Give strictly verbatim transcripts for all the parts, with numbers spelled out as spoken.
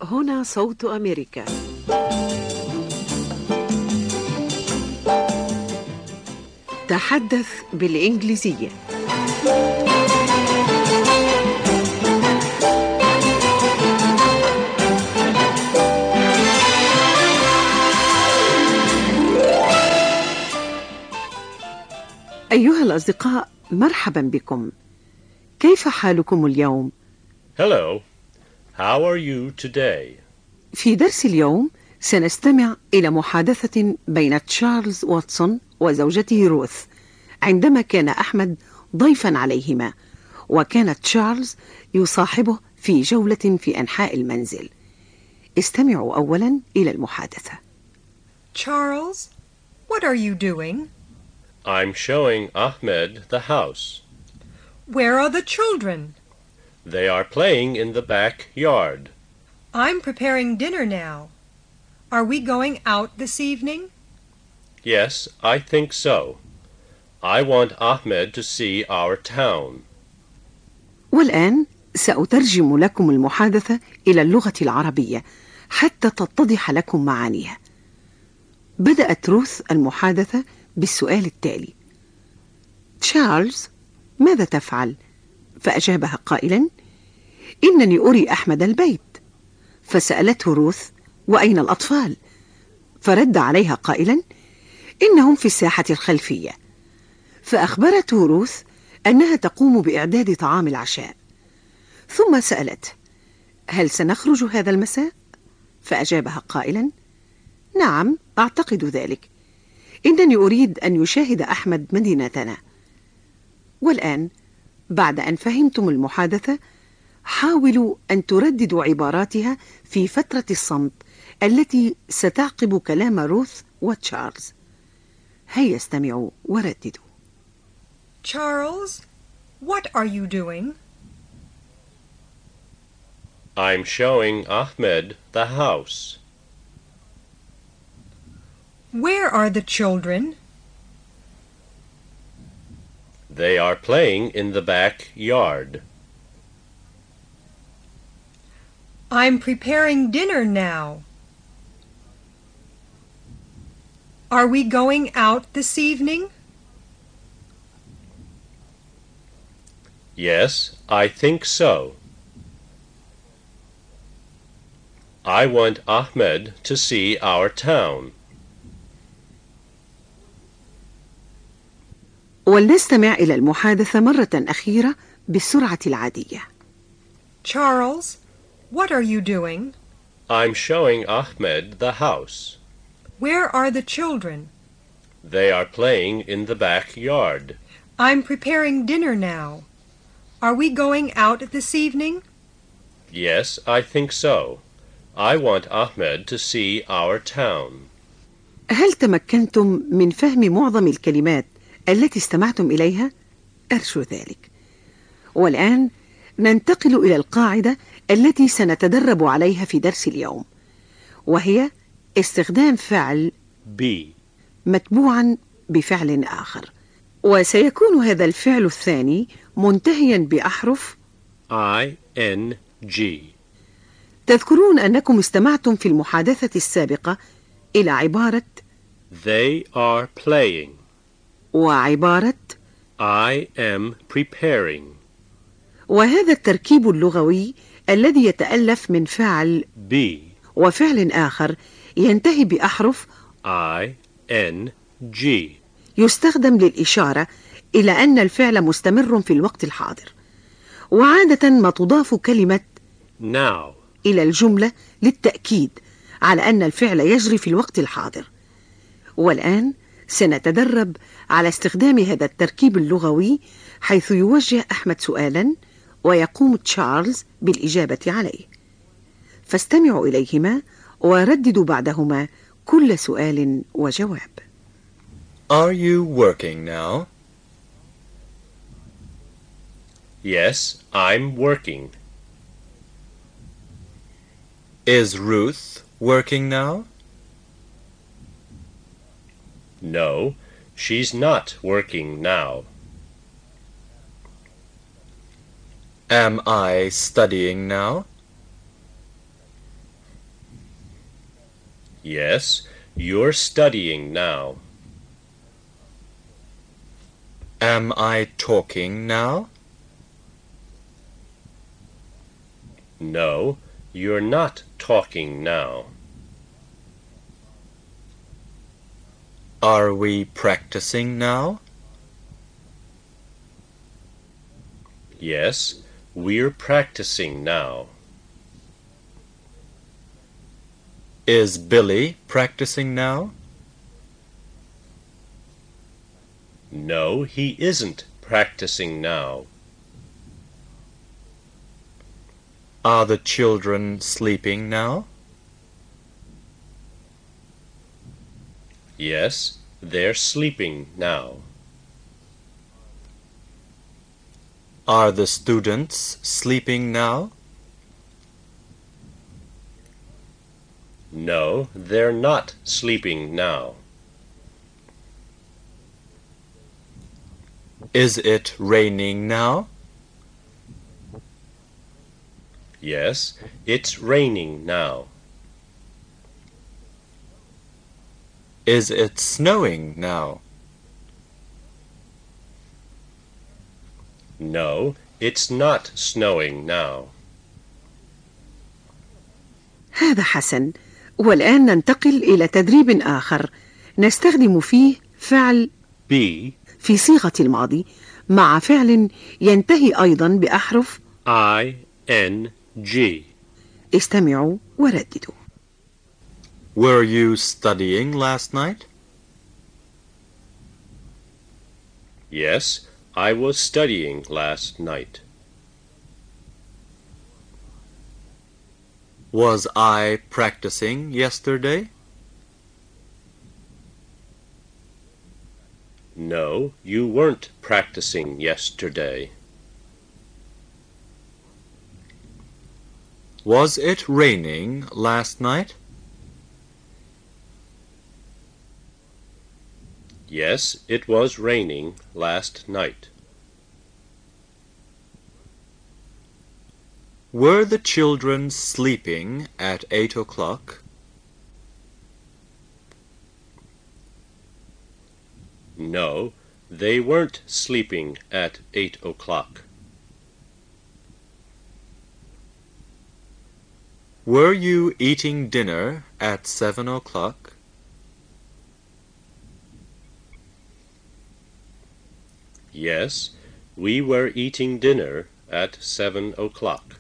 هنا صوت أمريكا. تحدث بالإنجليزية. أيها الأصدقاء، مرحبا بكم. كيف حالكم اليوم؟ Hello. How are you today? في درس اليوم سنستمع إلى محادثة بين تشارلز واتسون وزوجته روث عندما كان أحمد ضيفا عليهما، وكان تشارلز يصاحبه في جولة في أنحاء المنزل. استمعوا أولا إلى المحادثة. Charles, what are you doing? I'm showing Ahmed the house. Where are the children? They are playing in the backyard. I'm preparing dinner now. Are we going out this evening? Yes, I think so. I want Ahmed to see our town. والآن سأترجم لكم المحادثة إلى اللغة العربية حتى تتضح لكم معانيها. بدأت روث المحادثة بالسؤال التالي: تشارلز، ماذا تفعل؟ فأجابها قائلا: إنني أري أحمد البيت. فسألته روث: وأين الأطفال؟ فرد عليها قائلا: إنهم في الساحة الخلفية. فأخبرته روث أنها تقوم بإعداد طعام العشاء، ثم سألته: هل سنخرج هذا المساء؟ فأجابها قائلا: نعم، أعتقد ذلك. إنني أريد أن يشاهد أحمد مدينتنا. والآن بعد أن فهمتم المحادثة، حاولوا أن ترددوا عباراتها في فترة الصمت التي ستعقب كلام روث وتشارلز. هيا استمعوا ورددوا. Charles, what are you doing? I'm showing Ahmed the house. Where are the children? They are playing in the backyard. I'm preparing dinner now. Are we going out this evening? Yes, I think so. I want Ahmed to see our town. ولنستمع إلى المحادثة مرة أخيرة بالسرعة العادية. Charles, what are you doing? I'm showing Ahmed the house. Where are the children? They are playing in the backyard. I'm preparing dinner now. Are we going out this evening? Yes, I think so. I want Ahmed to see our town. هل تمكنتم من فهم معظم الكلمات التي استمعتم إليها؟ أرجو ذلك. والآن ننتقل إلى القاعدة التي سنتدرب عليها في درس اليوم، وهي استخدام فعل be متبوعا بفعل آخر، وسيكون هذا الفعل الثاني منتهيا بأحرف I N G. تذكرون أنكم استمعتم في المحادثة السابقة إلى عبارة They are playing. وعبارة I am preparing. وهذا التركيب اللغوي الذي يتألف من فعل be وفعل آخر ينتهي بأحرف I N G. يستخدم للإشارة إلى أن الفعل مستمر في الوقت الحاضر، وعادة ما تضاف كلمة now إلى الجملة للتأكيد على أن الفعل يجري في الوقت الحاضر. والآن سنتدرب على استخدام هذا التركيب اللغوي، حيث يوجه أحمد سؤالا ويقوم تشارلز بالإجابة عليه. فاستمعوا إليهما ورددوا بعدهما كل سؤال وجواب. Are you working now? Yes, I'm working. Is Ruth working now? No, she's not working now. Am I studying now? Yes, you're studying now. Am I talking now? No, you're not talking now. Are we practicing now? Yes, we're practicing now. Is Billy practicing now? No, he isn't practicing now. Are the children sleeping now? Yes, they're sleeping now. Are the students sleeping now? No, they're not sleeping now. Is it raining now? Yes, it's raining now. Is it snowing now? No, it's not snowing now. هذا حسن. والآن ننتقل إلى تدريب آخر نستخدم فيه فعل be في صيغة الماضي مع فعل ينتهي أيضا بأحرف I N G. استمعوا ورددوا. Were you studying last night? Yes, I was studying last night. Was I practicing yesterday? No, you weren't practicing yesterday. Was it raining last night? Yes, it was raining last night. Were the children sleeping at eight o'clock? No, they weren't sleeping at eight o'clock. Were you eating dinner at seven o'clock? Yes, we were eating dinner at seven o'clock.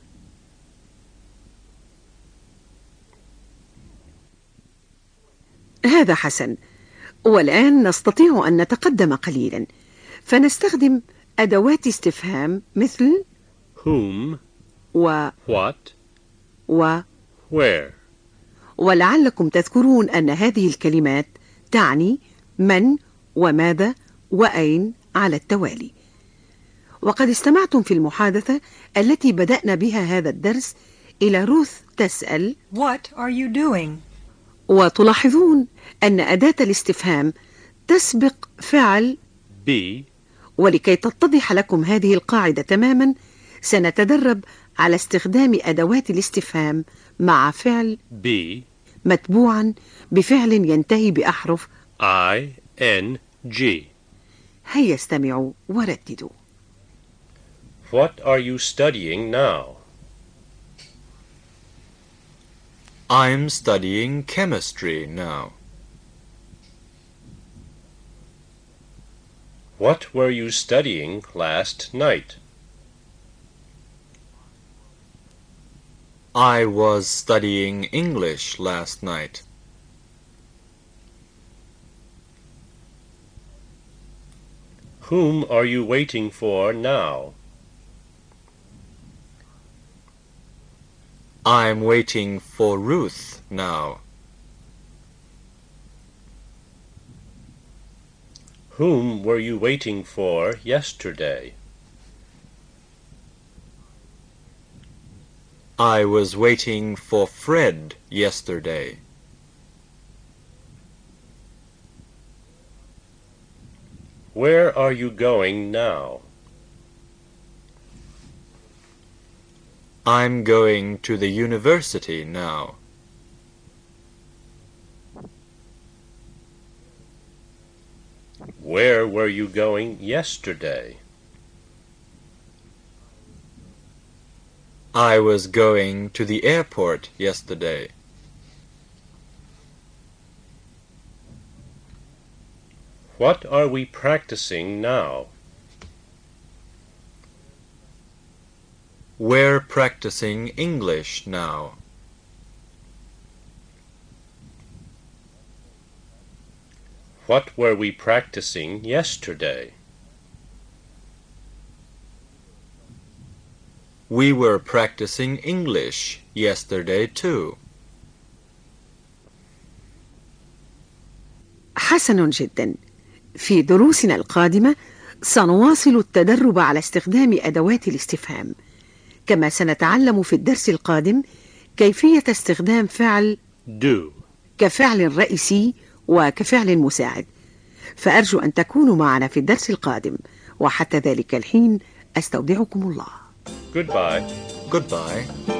هذا حسن. والآن نستطيع أن نتقدم قليلا فنستخدم أدوات استفهام مثل Whom, و what, و where. ولعلكم تذكرون أن هذه الكلمات تعني من وماذا وأين على التوالي. وقد استمعتم في المحادثة التي بدأنا بها هذا الدرس إلى روث تسأل What are you doing? وتلاحظون أن أداة الاستفهام تسبق فعل be ولكي تتضح لكم هذه القاعدة تماما سنتدرب على استخدام أدوات الاستفهام مع فعل be متبوعا بفعل ينتهي بأحرف I N G. هيا استمعوا ورددوا. What are you studying now? I'm studying chemistry now. What were you studying last night? I was studying English last night. Whom are you waiting for now? I'm waiting for Ruth now. Whom were you waiting for yesterday? I was waiting for Fred yesterday. Where are you going now? I'm going to the university now. Where were you going yesterday? I was going to the airport yesterday. What are we practicing now? We're practicing English now. What were we practicing yesterday? We were practicing English yesterday too. حسن جدا. في دروسنا القادمة سنواصل التدرب على استخدام أدوات الاستفهام، كما سنتعلم في الدرس القادم كيفية استخدام فعل Do. كفعل رئيسي وكفعل مساعد. فأرجو أن تكونوا معنا في الدرس القادم، وحتى ذلك الحين أستودعكم الله. Goodbye. Goodbye.